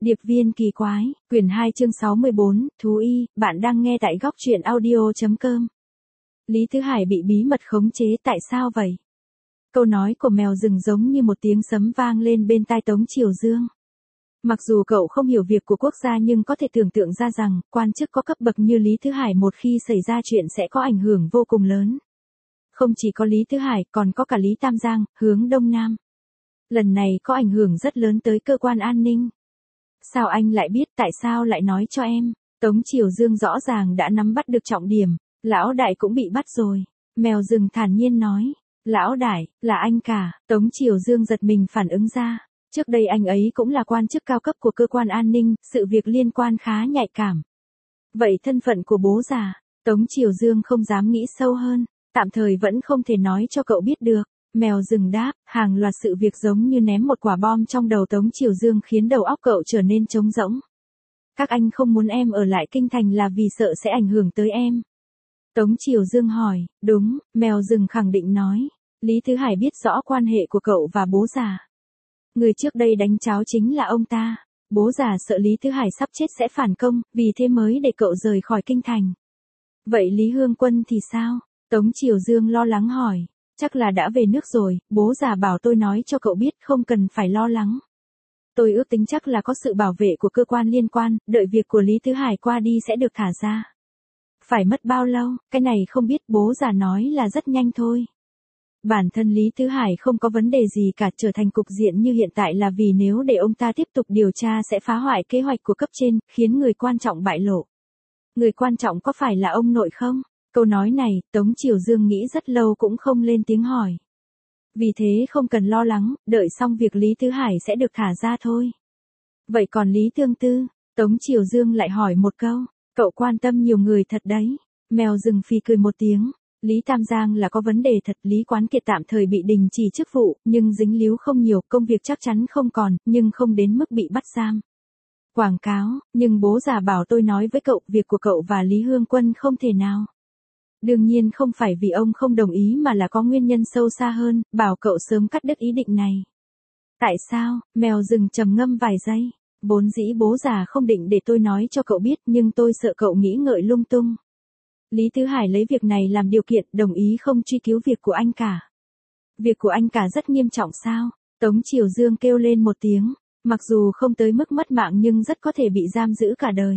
Điệp viên kỳ quái, quyển 2 chương 64, thú y, bạn đang nghe tại góc truyện audio.com. Lý Thứ Hải bị bí mật khống chế tại sao vậy? Câu nói của mèo rừng giống như một tiếng sấm vang lên bên tai Tống Triều Dương. Mặc dù cậu không hiểu việc của quốc gia nhưng có thể tưởng tượng ra rằng, quan chức có cấp bậc như Lý Thứ Hải một khi xảy ra chuyện sẽ có ảnh hưởng vô cùng lớn. Không chỉ có Lý Thứ Hải, còn có cả Lý Tam Giang, hướng Đông Nam. Lần này có ảnh hưởng rất lớn tới cơ quan an ninh. Sao anh lại biết, tại sao lại nói cho em? Tống Triều Dương rõ ràng đã nắm bắt được trọng điểm, lão đại cũng bị bắt rồi. Mèo rừng thản nhiên nói, lão đại, là anh cả. Tống Triều Dương giật mình phản ứng ra. Trước đây anh ấy cũng là quan chức cao cấp của cơ quan an ninh, sự việc liên quan khá nhạy cảm. Vậy thân phận của bố già, Tống Triều Dương không dám nghĩ sâu hơn, tạm thời vẫn không thể nói cho cậu biết được. Mèo rừng đáp, hàng loạt sự việc giống như ném một quả bom trong đầu Tống Triều Dương khiến đầu óc cậu trở nên trống rỗng. Các anh không muốn em ở lại kinh thành là vì sợ sẽ ảnh hưởng tới em. Tống Triều Dương hỏi, đúng, mèo rừng khẳng định nói. Lý Thứ Hải biết rõ quan hệ của cậu và bố già. Người trước đây đánh cháo chính là ông ta. Bố già sợ Lý Thứ Hải sắp chết sẽ phản công, vì thế mới để cậu rời khỏi kinh thành. Vậy Lý Hương Quân thì sao? Tống Triều Dương lo lắng hỏi. Chắc là đã về nước rồi, bố già bảo tôi nói cho cậu biết không cần phải lo lắng. Tôi ước tính chắc là có sự bảo vệ của cơ quan liên quan, đợi việc của Lý Thứ Hải qua đi sẽ được thả ra. Phải mất bao lâu, cái này không biết, bố già nói là rất nhanh thôi. Bản thân Lý Thứ Hải không có vấn đề gì cả, trở thành cục diện như hiện tại là vì nếu để ông ta tiếp tục điều tra sẽ phá hoại kế hoạch của cấp trên, khiến người quan trọng bại lộ. Người quan trọng có phải là ông nội không? Câu nói này, Tống Triều Dương nghĩ rất lâu cũng không lên tiếng hỏi. Vì thế không cần lo lắng, đợi xong việc Lý Thứ Hải sẽ được thả ra thôi. Vậy còn Lý Tương Tư? Tống Triều Dương lại hỏi một câu, cậu quan tâm nhiều người thật đấy. Mèo rừng phì cười một tiếng. Lý Tam Giang là có vấn đề thật, Lý Quán Kiệt tạm thời bị đình chỉ chức vụ, nhưng dính líu không nhiều, công việc chắc chắn không còn, nhưng không đến mức bị bắt giam. Quảng cáo, nhưng bố già bảo tôi nói với cậu, việc của cậu và Lý Hương Quân không thể nào. Đương nhiên không phải vì ông không đồng ý mà là có nguyên nhân sâu xa hơn, bảo cậu sớm cắt đứt ý định này. Tại sao? Mèo rừng trầm ngâm vài giây. Vốn dĩ bố già không định để tôi nói cho cậu biết, nhưng tôi sợ cậu nghĩ ngợi lung tung. Lý Thứ Hải lấy việc này làm điều kiện, đồng ý không truy cứu việc của anh cả. Việc của anh cả rất nghiêm trọng sao? Tống Triều Dương kêu lên một tiếng, mặc dù không tới mức mất mạng nhưng rất có thể bị giam giữ cả đời.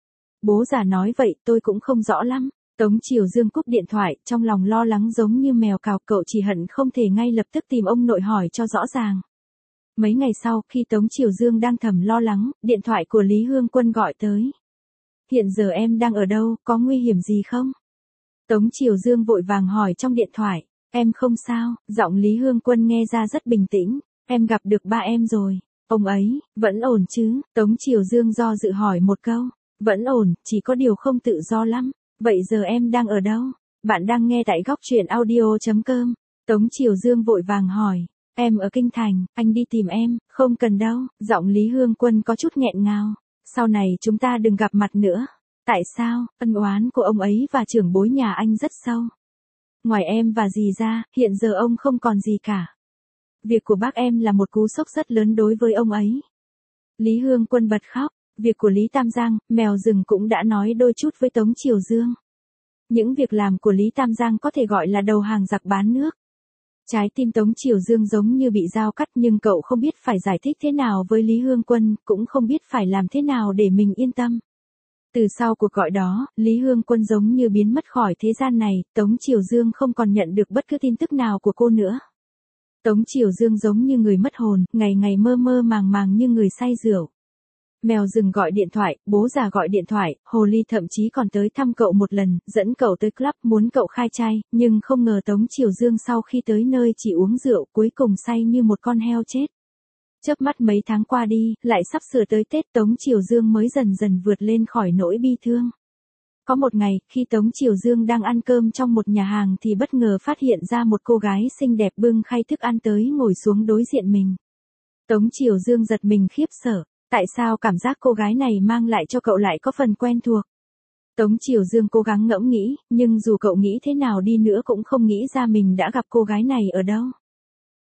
Bố già nói vậy, tôi cũng không rõ lắm. Tống Triều Dương cúp điện thoại, trong lòng lo lắng giống như mèo cào, cậu chỉ hận không thể ngay lập tức tìm ông nội hỏi cho rõ ràng. Mấy ngày sau, khi Tống Triều Dương đang thầm lo lắng, điện thoại của Lý Hương Quân gọi tới. Hiện giờ em đang ở đâu, có nguy hiểm gì không? Tống Triều Dương vội vàng hỏi trong điện thoại. Em không sao, giọng Lý Hương Quân nghe ra rất bình tĩnh. Em gặp được ba em rồi. Ông ấy, vẫn ổn chứ? Tống Triều Dương do dự hỏi một câu. Vẫn ổn, chỉ có điều không tự do lắm. Vậy giờ em đang ở đâu? Bạn đang nghe tại góc truyện audio.com. Tống Triều Dương vội vàng hỏi. Em ở kinh thành, anh đi tìm em, không cần đâu. Giọng Lý Hương Quân có chút nghẹn ngào. Sau này chúng ta đừng gặp mặt nữa. Tại sao? Ân oán của ông ấy và trưởng bối nhà anh rất sâu. Ngoài em và dì ra, hiện giờ ông không còn gì cả. Việc của bác em là một cú sốc rất lớn đối với ông ấy. Lý Hương Quân bật khóc. Việc của Lý Tam Giang, mèo rừng cũng đã nói đôi chút với Tống Triều Dương. Những việc làm của Lý Tam Giang có thể gọi là đầu hàng giặc bán nước. Trái tim Tống Triều Dương giống như bị dao cắt, nhưng cậu không biết phải giải thích thế nào với Lý Hương Quân, cũng không biết phải làm thế nào để mình yên tâm. Từ sau cuộc gọi đó, Lý Hương Quân giống như biến mất khỏi thế gian này, Tống Triều Dương không còn nhận được bất cứ tin tức nào của cô nữa. Tống Triều Dương giống như người mất hồn, ngày ngày mơ mơ màng màng như người say rượu. Mèo rừng gọi điện thoại, bố già gọi điện thoại, Hồ Ly thậm chí còn tới thăm cậu một lần, dẫn cậu tới club muốn cậu khai trai, nhưng không ngờ Tống Triều Dương sau khi tới nơi chỉ uống rượu, cuối cùng say như một con heo chết. Chớp mắt mấy tháng qua đi, lại sắp sửa tới Tết, Tống Triều Dương mới dần dần vượt lên khỏi nỗi bi thương. Có một ngày, khi Tống Triều Dương đang ăn cơm trong một nhà hàng thì bất ngờ phát hiện ra một cô gái xinh đẹp bưng khay thức ăn tới ngồi xuống đối diện mình. Tống Triều Dương giật mình khiếp sợ. Tại sao cảm giác cô gái này mang lại cho cậu lại có phần quen thuộc? Tống Triều Dương cố gắng ngẫm nghĩ, nhưng dù cậu nghĩ thế nào đi nữa cũng không nghĩ ra mình đã gặp cô gái này ở đâu.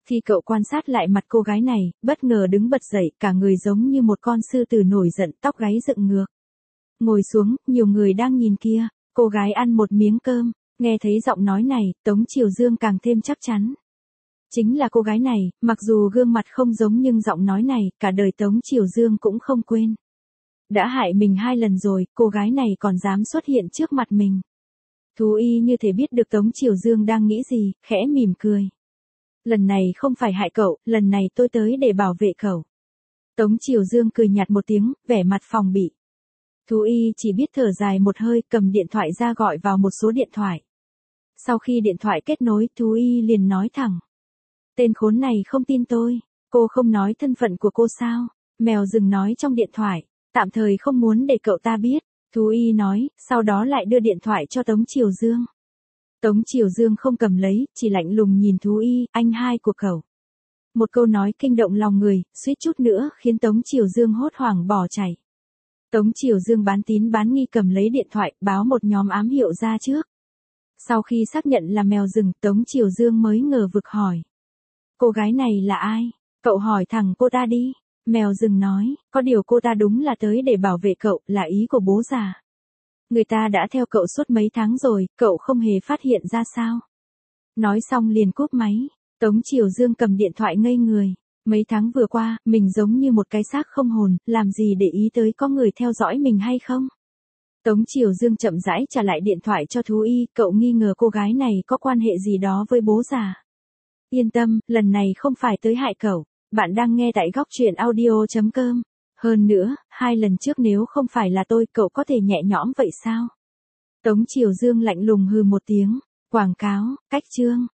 Khi cậu quan sát lại mặt cô gái này, bất ngờ đứng bật dậy, cả người giống như một con sư tử nổi giận, tóc gáy dựng ngược. Ngồi xuống, nhiều người đang nhìn kia, cô gái ăn một miếng cơm, nghe thấy giọng nói này, Tống Triều Dương càng thêm chắc chắn. Chính là cô gái này, mặc dù gương mặt không giống nhưng giọng nói này, cả đời Tống Triều Dương cũng không quên. Đã hại mình 2 lần rồi, cô gái này còn dám xuất hiện trước mặt mình. Thú y như thể biết được Tống Triều Dương đang nghĩ gì, khẽ mỉm cười. Lần này không phải hại cậu, lần này tôi tới để bảo vệ cậu. Tống Triều Dương cười nhạt một tiếng, vẻ mặt phòng bị. Thú y chỉ biết thở dài một hơi, cầm điện thoại ra gọi vào một số điện thoại. Sau khi điện thoại kết nối, thú y liền nói thẳng. Tên khốn này không tin tôi, cô không nói thân phận của cô sao? Mèo rừng nói trong điện thoại, tạm thời không muốn để cậu ta biết. Thú y nói, sau đó lại đưa điện thoại cho Tống Triều Dương. Tống Triều Dương không cầm lấy, chỉ lạnh lùng nhìn thú y, anh hai của cậu. Một câu nói kinh động lòng người, suýt chút nữa khiến Tống Triều Dương hốt hoảng bỏ chạy. Tống Triều Dương bán tín bán nghi cầm lấy điện thoại, báo một nhóm ám hiệu ra trước. Sau khi xác nhận là mèo rừng, Tống Triều Dương mới ngờ vực hỏi. Cô gái này là ai? Cậu hỏi thẳng cô ta đi. Mèo rừng nói, có điều cô ta đúng là tới để bảo vệ cậu, là ý của bố già. Người ta đã theo cậu suốt mấy tháng rồi, cậu không hề phát hiện ra sao? Nói xong liền cúp máy. Tống Triều Dương cầm điện thoại ngây người. Mấy tháng vừa qua, mình giống như một cái xác không hồn, làm gì để ý tới có người theo dõi mình hay không? Tống Triều Dương chậm rãi trả lại điện thoại cho thú y, cậu nghi ngờ cô gái này có quan hệ gì đó với bố già. Yên tâm, lần này không phải tới hại cậu. Bạn đang nghe tại góc truyện audio.com. Hơn nữa, 2 lần trước nếu không phải là tôi, cậu có thể nhẹ nhõm vậy sao? Tống Triều Dương lạnh lùng hừ một tiếng. Quảng cáo, cách chương.